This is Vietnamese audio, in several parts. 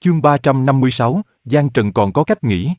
Chương 356, Giang Trần còn có cách nghĩ.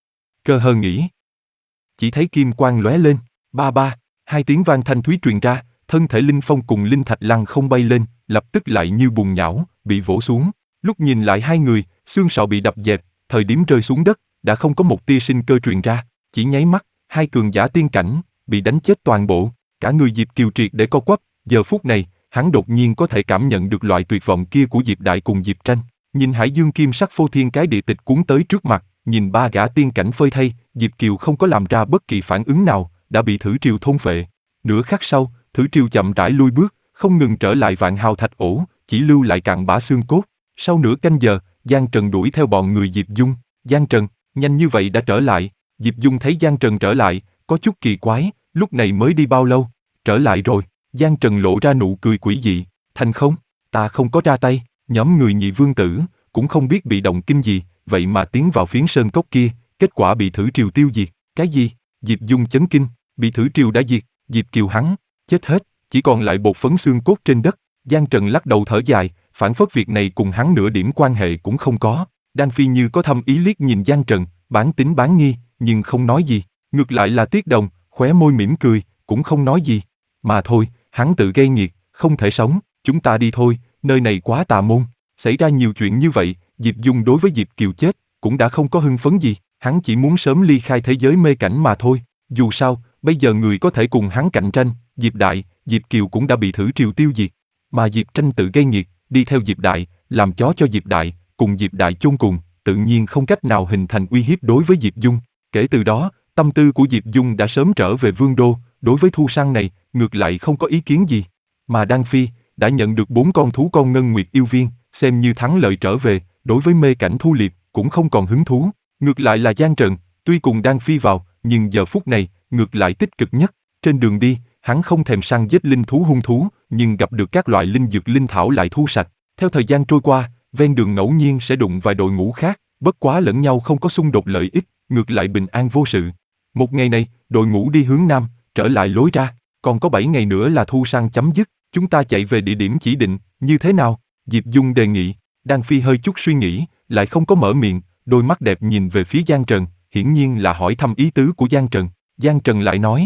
Cơ hờ nghĩ. Chỉ thấy kim quang lóe lên, ba ba, hai tiếng vang thanh thúy truyền ra, thân thể Linh Phong cùng Linh Thạch lăng không bay lên, lập tức lại như bùn nhão, bị vỗ xuống. Lúc nhìn lại hai người, xương sọ bị đập dẹp, thời điểm rơi xuống đất, đã không có một tia sinh cơ truyền ra, chỉ nháy mắt, hai cường giả tiên cảnh, bị đánh chết toàn bộ, cả người Diệp Kiều triệt để co quắp, giờ phút này, hắn đột nhiên có thể cảm nhận được loại tuyệt vọng kia của Diệp Đại cùng Diệp Tranh. Nhìn Hải Dương kim sắc phô thiên cái địa tịch cuốn tới trước mặt, nhìn ba gã tiên cảnh phơi thay, Diệp Kiều không có làm ra bất kỳ phản ứng nào, đã bị thử triều thôn phệ. Nửa khắc sau, thử triều chậm rãi lui bước, không ngừng trở lại Vạn Hào Thạch ổ, chỉ lưu lại cặn bã xương cốt. Sau nửa canh giờ, Giang Trần đuổi theo bọn người Diệp Dung. Giang Trần, nhanh như vậy đã trở lại. Diệp Dung thấy Giang Trần trở lại, có chút kỳ quái, lúc này mới đi bao lâu? Trở lại rồi. Giang Trần lộ ra nụ cười quỷ dị. Thành không, ta không có ra tay. Nhóm người Nhị Vương Tử cũng không biết bị động kinh gì, vậy mà tiến vào phiến sơn cốc kia, kết quả bị thử triều tiêu diệt. Cái gì? Diệp Dung chấn kinh, bị thử triều đã diệt, Diệp Kiều hắn chết hết, chỉ còn lại bột phấn xương cốt trên đất. Giang Trần lắc đầu thở dài, phản phất việc này cùng hắn nửa điểm quan hệ cũng không có. Đan Phi như có thâm ý liếc nhìn Giang Trần, bán tín bán nghi, nhưng không nói gì. Ngược lại là Tiết Đồng, khóe môi mỉm cười, cũng không nói gì. Mà thôi, hắn tự gây nghiệt, không thể sống, chúng ta đi thôi, nơi này quá tà môn. Xảy ra nhiều chuyện như vậy, Diệp Dung đối với Diệp Kiều chết, cũng đã không có hưng phấn gì, hắn chỉ muốn sớm ly khai thế giới mê cảnh mà thôi. Dù sao, bây giờ người có thể cùng hắn cạnh tranh, Diệp Đại, Diệp Kiều cũng đã bị thử triều tiêu diệt. Mà Diệp Tranh tự gây nghiệt, đi theo Diệp Đại, làm chó cho Diệp Đại, cùng Diệp Đại chôn cùng, tự nhiên không cách nào hình thành uy hiếp đối với Diệp Dung. Kể từ đó, tâm tư của Diệp Dung đã sớm trở về Vương Đô, đối với thu săn này, ngược lại không có ý kiến gì. Mà Đan Phi đã nhận được 4 con thú con ngân nguyệt yêu viên, xem như thắng lợi trở về, đối với mê cảnh thu liệp cũng không còn hứng thú. Ngược lại là Giang Trần, tuy cùng Đan Phi vào, nhưng giờ phút này, ngược lại tích cực nhất. Trên đường đi, hắn không thèm săn giết linh thú hung thú, nhưng gặp được các loại linh dược linh thảo lại thu sạch. Theo thời gian trôi qua, ven đường ngẫu nhiên sẽ đụng vài đội ngũ khác, bất quá lẫn nhau không có xung đột lợi ích, ngược lại bình an vô sự. Một ngày này, đội ngũ đi hướng nam, trở lại lối ra, còn có 7 ngày nữa là thu săn chấm dứt, chúng ta chạy về địa điểm chỉ định, như thế nào? Diệp Dung đề nghị. Đan Phi hơi chút suy nghĩ, lại không có mở miệng, đôi mắt đẹp nhìn về phía Giang Trần, hiển nhiên là hỏi thăm ý tứ của Giang Trần. Giang Trần lại nói,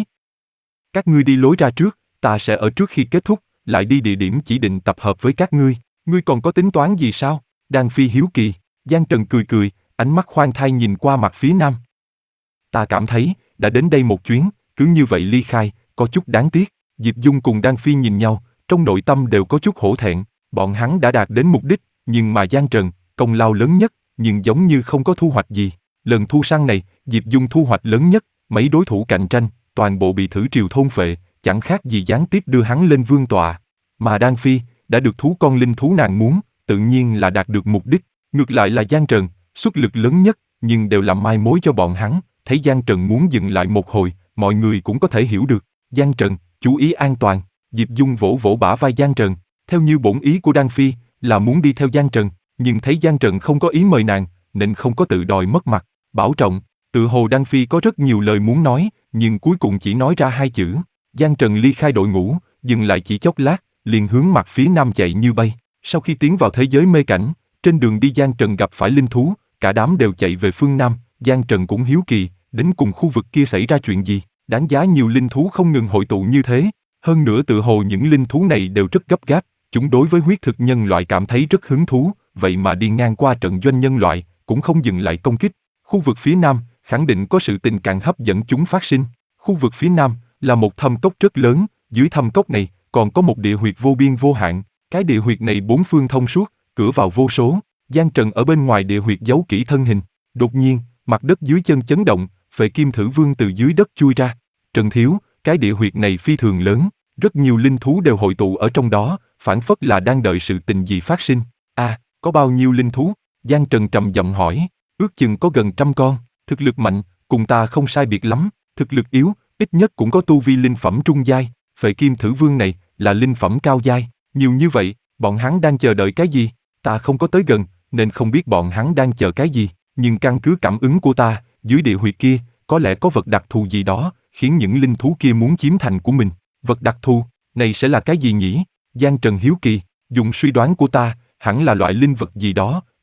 các ngươi đi lối ra trước, ta sẽ ở trước khi kết thúc, lại đi địa điểm chỉ định tập hợp với các ngươi. Ngươi còn có tính toán gì sao? Đan Phi hiếu kỳ. Giang Trần cười cười, ánh mắt khoan thai nhìn qua mặt phía nam. Ta cảm thấy, đã đến đây một chuyến, cứ như vậy ly khai, có chút đáng tiếc. Diệp Dung cùng Đan Phi nhìn nhau, trong nội tâm đều có chút hổ thẹn. Bọn hắn đã đạt đến mục đích, nhưng mà Giang Trần, công lao lớn nhất, nhưng giống như không có thu hoạch gì. Lần thu săn này, Diệp Dung thu hoạch lớn nhất, mấy đối thủ cạnh tranh, toàn bộ bị thử triều thôn phệ, chẳng khác gì gián tiếp đưa hắn lên vương tọa. Mà Đan Phi, đã được thú con linh thú nàng muốn, tự nhiên là đạt được mục đích. Ngược lại là Giang Trần, xuất lực lớn nhất, nhưng đều làm mai mối cho bọn hắn. Thấy Giang Trần muốn dừng lại một hồi, mọi người cũng có thể hiểu được. Giang Trần, chú ý an toàn. Diệp Dung vỗ vỗ bả vai Giang Trần. Theo như bổn ý của Đan Phi, là muốn đi theo Giang Trần, nhưng thấy Giang Trần không có ý mời nàng, nên không có tự đòi mất mặt. Bảo trọng. Tự hồ Đan Phi có rất nhiều lời muốn nói, nhưng cuối cùng chỉ nói ra 2 chữ. Giang Trần ly khai đội ngũ, dừng lại chỉ chốc lát, liền hướng mặt phía nam chạy như bay. Sau khi tiến vào thế giới mê cảnh, trên đường đi Giang Trần gặp phải linh thú, cả đám đều chạy về phương nam. Giang Trần cũng hiếu kỳ, đến cùng khu vực kia xảy ra chuyện gì, đáng giá nhiều linh thú không ngừng hội tụ như thế. Hơn nữa tự hồ những linh thú này đều rất gấp gáp, chúng đối với huyết thực nhân loại cảm thấy rất hứng thú, vậy mà đi ngang qua trận doanh nhân loại, cũng không dừng lại công kích. Khu vực phía nam, khẳng định có sự tình càng hấp dẫn chúng phát sinh. Khu vực phía nam, là một thâm cốc rất lớn, dưới thâm cốc này, còn có một địa huyệt vô biên vô hạn. Cái địa huyệt này 4 phương thông suốt, cửa vào vô số. Giang Trần ở bên ngoài địa huyệt giấu kỹ thân hình. Đột nhiên, mặt đất dưới chân chấn động, Phệ Kim Thử Vương từ dưới đất chui ra. Trần thiếu, cái địa huyệt này phi thường lớn, rất nhiều linh thú đều hội tụ ở trong đó, phảng phất là đang đợi sự tình gì phát sinh. Có bao nhiêu linh thú? Giang Trần trầm giọng hỏi. Ước chừng có gần 100 con, thực lực mạnh, cùng ta không sai biệt lắm, thực lực yếu, ít nhất cũng có tu vi linh phẩm trung giai. Phệ Kim Thử Vương này là linh phẩm cao giai, nhiều như vậy, bọn hắn đang chờ đợi cái gì? Ta không có tới gần, nên không biết bọn hắn đang chờ cái gì, nhưng căn cứ cảm ứng của ta, dưới địa huyệt kia, có lẽ có vật đặc thù gì đó, khiến những linh thú kia muốn chiếm thành của mình. Vật đặc thù, này sẽ là cái gì nhỉ? Giang Trần hiếu kỳ, dùng suy đoán của ta, hẳn là loại linh vật gì đó,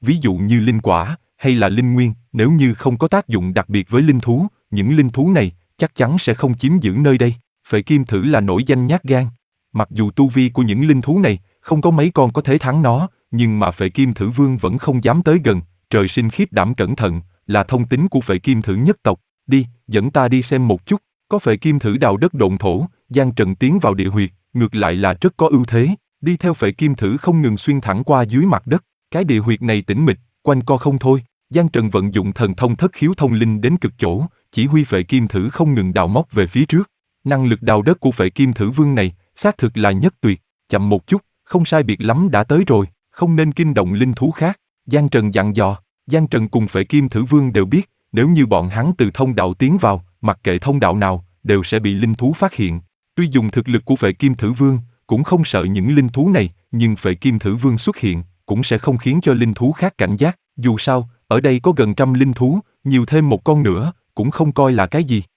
ví dụ như linh quả, hay là linh nguyên, nếu như không có tác dụng đặc biệt với linh thú, những linh thú này chắc chắn sẽ không chiếm giữ nơi đây. Phệ kim thử là nổi danh nhát gan. Mặc dù tu vi của những linh thú này không có mấy con có thể thắng nó, nhưng mà Phệ Kim Thử Vương vẫn không dám tới gần. Trời sinh khiếp đảm cẩn thận, là thông tính của Phệ Kim Thử nhất tộc. Đi, dẫn ta đi xem một chút. Có Phệ Kim Thử đào đất độn thổ, Giang Trần tiến vào địa huyệt, ngược lại là rất có ưu thế. Đi theo Phệ Kim Thử không ngừng xuyên thẳng qua dưới mặt đất. Cái địa huyệt này tĩnh mịch, quanh co không thôi. Giang Trần vận dụng thần thông thất khiếu thông linh đến cực chỗ, chỉ huy Phệ Kim Thử không ngừng đào móc về phía trước. Năng lực đào đất của Phệ Kim Thử Vương này, xác thực là nhất tuyệt. Chậm một chút, không sai biệt lắm đã tới rồi, không nên kinh động linh thú khác. Giang Trần dặn dò. Giang Trần cùng Phệ Kim Thử Vương đều biết, nếu như bọn hắn từ thông đạo tiến vào, mặc kệ thông đạo nào, đều sẽ bị linh thú phát hiện. Tuy dùng thực lực của Phệ Kim Thử Vương, cũng không sợ những linh thú này, nhưng Phệ Kim Thử Vương xuất hiện, cũng sẽ không khiến cho linh thú khác cảnh giác. Dù sao, ở đây có gần 100 linh thú, nhiều thêm một con nữa, cũng không coi là cái gì.